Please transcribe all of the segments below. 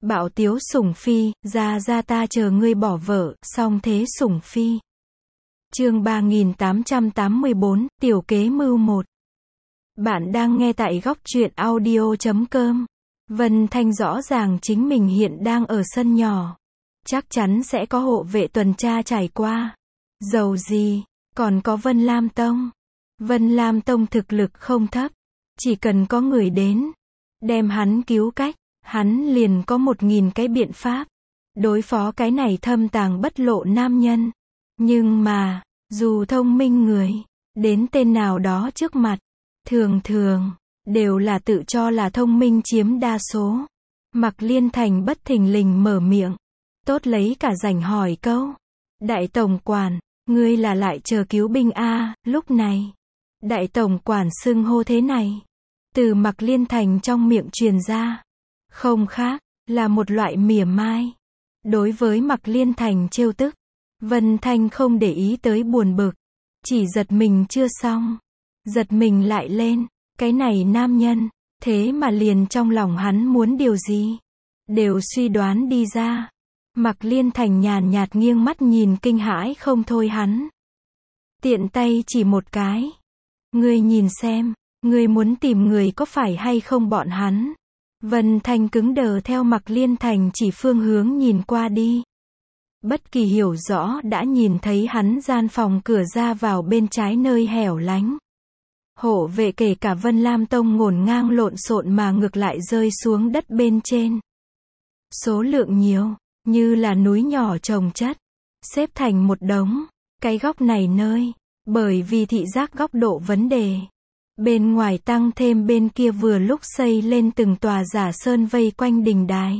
Bạo tiếu sủng phi, ra ta chờ ngươi bỏ vợ, song thế sủng phi. Chương 3884, tiểu kế mưu 1. Bạn đang nghe tại góc truyện audio.com. Vân Thanh rõ ràng chính mình hiện đang ở sân nhỏ. Chắc chắn sẽ có hộ vệ tuần tra trải qua. Dầu gì, còn có Vân Lam Tông. Vân Lam Tông thực lực không thấp. Chỉ cần có người đến, đem hắn cứu cách, hắn liền có 1000 cái biện pháp. Đối phó cái này thâm tàng bất lộ nam nhân. Nhưng mà, dù thông minh người, đến tên nào đó trước mặt, thường thường, đều là tự cho là thông minh chiếm đa số. Mạc Liên Thành bất thình lình mở miệng. Tốt lấy cả rảnh hỏi câu. Đại tổng quản, ngươi là lại chờ cứu binh a? Lúc này, đại tổng quản xưng hô thế này, từ Mạc Liên Thành trong miệng truyền ra, không khác, là một loại mỉa mai. Đối với Mạc Liên Thành trêu tức, Vân Thanh không để ý tới buồn bực, chỉ giật mình chưa xong. Giật mình lại lên, cái này nam nhân, thế mà liền trong lòng hắn muốn điều gì, đều suy đoán đi ra. Mạc Liên Thành nhàn nhạt nghiêng mắt nhìn kinh hãi không thôi hắn. Tiện tay chỉ một cái. Ngươi nhìn xem, ngươi muốn tìm người có phải hay không bọn hắn. Vân Thanh cứng đờ theo Mạc Liên Thành chỉ phương hướng nhìn qua đi. Bất kỳ hiểu rõ đã nhìn thấy hắn gian phòng cửa ra vào bên trái nơi hẻo lánh. Hộ vệ kể cả Vân Lam Tông ngổn ngang lộn xộn mà ngược lại rơi xuống đất bên trên. Số lượng nhiều, như là núi nhỏ chồng chất, xếp thành một đống. Cái góc này nơi, bởi vì thị giác góc độ vấn đề, bên ngoài tăng thêm bên kia vừa lúc xây lên từng tòa giả sơn vây quanh đình đài.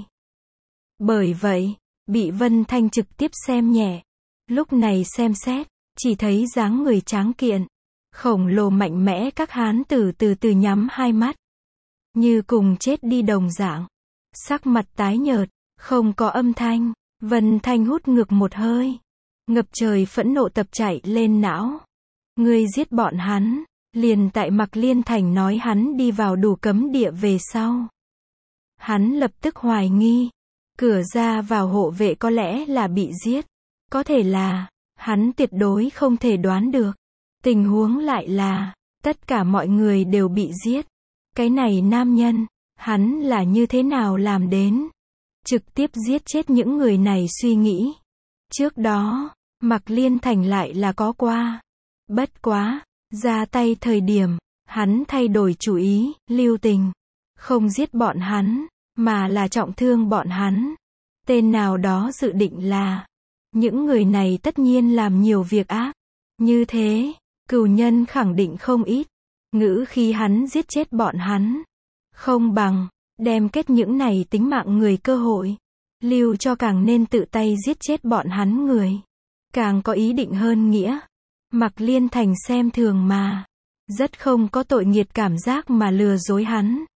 Bởi vậy, bị Vân Thanh trực tiếp xem nhẹ. Lúc này xem xét, chỉ thấy dáng người tráng kiện, khổng lồ mạnh mẽ các hán tử từ từ nhắm hai mắt, như cùng chết đi đồng dạng. Sắc mặt tái nhợt, không có âm thanh. Vân Thanh hút ngược một hơi. Ngập trời phẫn nộ tập chạy lên não. Ngươi giết bọn hắn, liền tại Mạc Liên Thành nói hắn đi vào đủ cấm địa về sau. Hắn lập tức hoài nghi, cửa ra vào hộ vệ có lẽ là bị giết. Có thể là, hắn tuyệt đối không thể đoán được. Tình huống lại là, tất cả mọi người đều bị giết. Cái này nam nhân, hắn là như thế nào làm đến? Trực tiếp giết chết những người này suy nghĩ. Trước đó, Mạc Liên Thành lại là có qua. Bất quá, ra tay thời điểm, hắn thay đổi chủ ý, lưu tình. Không giết bọn hắn, mà là trọng thương bọn hắn. Tên nào đó dự định là, những người này tất nhiên làm nhiều việc ác. Như thế, cừu nhân khẳng định không ít. Ngữ khi hắn giết chết bọn hắn, không bằng đem kết những này tính mạng người cơ hội, lưu cho càng nên tự tay giết chết bọn hắn người. Càng có ý định hơn nghĩa. Mạc Liên Thành xem thường mà, rất không có tội nghiệt cảm giác mà lừa dối hắn.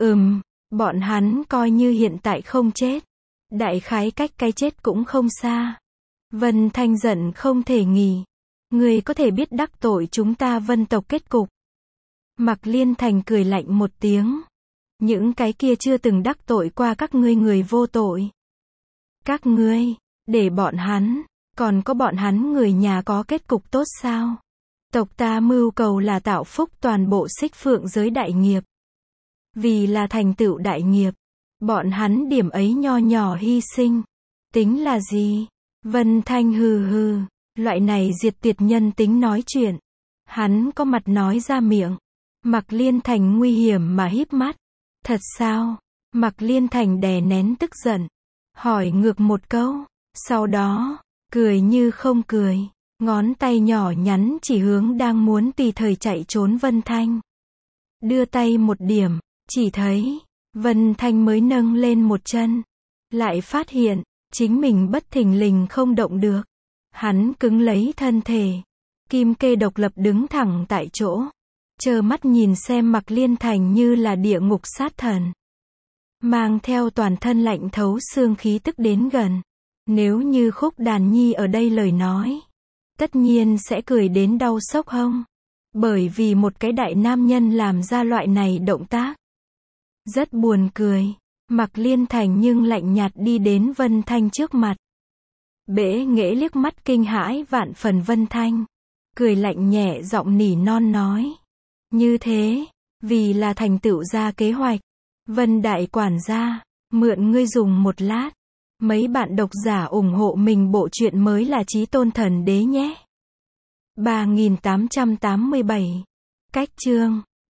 Bọn hắn coi như hiện tại không chết. Đại khái cách cái chết cũng không xa. Vân Thanh giận không thể nghỉ. Người có thể biết đắc tội chúng ta Vân tộc kết cục. Mạc Liên Thành cười lạnh một tiếng. Những cái kia chưa từng đắc tội qua các ngươi người vô tội. Các ngươi, để bọn hắn, còn có bọn hắn người nhà có kết cục tốt sao? Tộc ta mưu cầu là tạo phúc toàn bộ Xích Phượng giới đại nghiệp. Vì là thành tựu đại nghiệp, bọn hắn điểm ấy nho nhỏ hy sinh. Tính là gì? Vân Thanh hừ hừ, loại này diệt tuyệt nhân tính nói chuyện. Hắn có mặt nói ra miệng. Mạc Liên Thành nguy hiểm mà híp mắt. Thật sao? Mạc Liên Thành đè nén tức giận, hỏi ngược một câu, sau đó, cười như không cười, ngón tay nhỏ nhắn chỉ hướng đang muốn tùy thời chạy trốn Vân Thanh. Đưa tay một điểm, chỉ thấy, Vân Thanh mới nâng lên một chân, lại phát hiện, chính mình bất thình lình không động được. Hắn cứng lấy thân thể, kim kê độc lập đứng thẳng tại chỗ, trơ mắt nhìn xem Mạc Liên Thành như là địa ngục sát thần, mang theo toàn thân lạnh thấu xương khí tức đến gần. Nếu như Khúc Đàn Nhi ở đây lời nói, tất nhiên sẽ cười đến đau xốc hông. Bởi vì một cái đại nam nhân làm ra loại này động tác, rất buồn cười. Mạc Liên Thành nhưng lạnh nhạt đi đến Vân Thanh trước mặt. Bẽ nghễ liếc mắt kinh hãi vạn phần Vân Thanh. Cười lạnh nhẹ giọng nỉ non nói. Như thế, vì là thành tựu ra kế hoạch. Vân đại quản gia, mượn ngươi dùng một lát. Mấy bạn độc giả ủng hộ mình bộ truyện mới là Chí Tôn Thần Đế nhé. 3887. Cách chương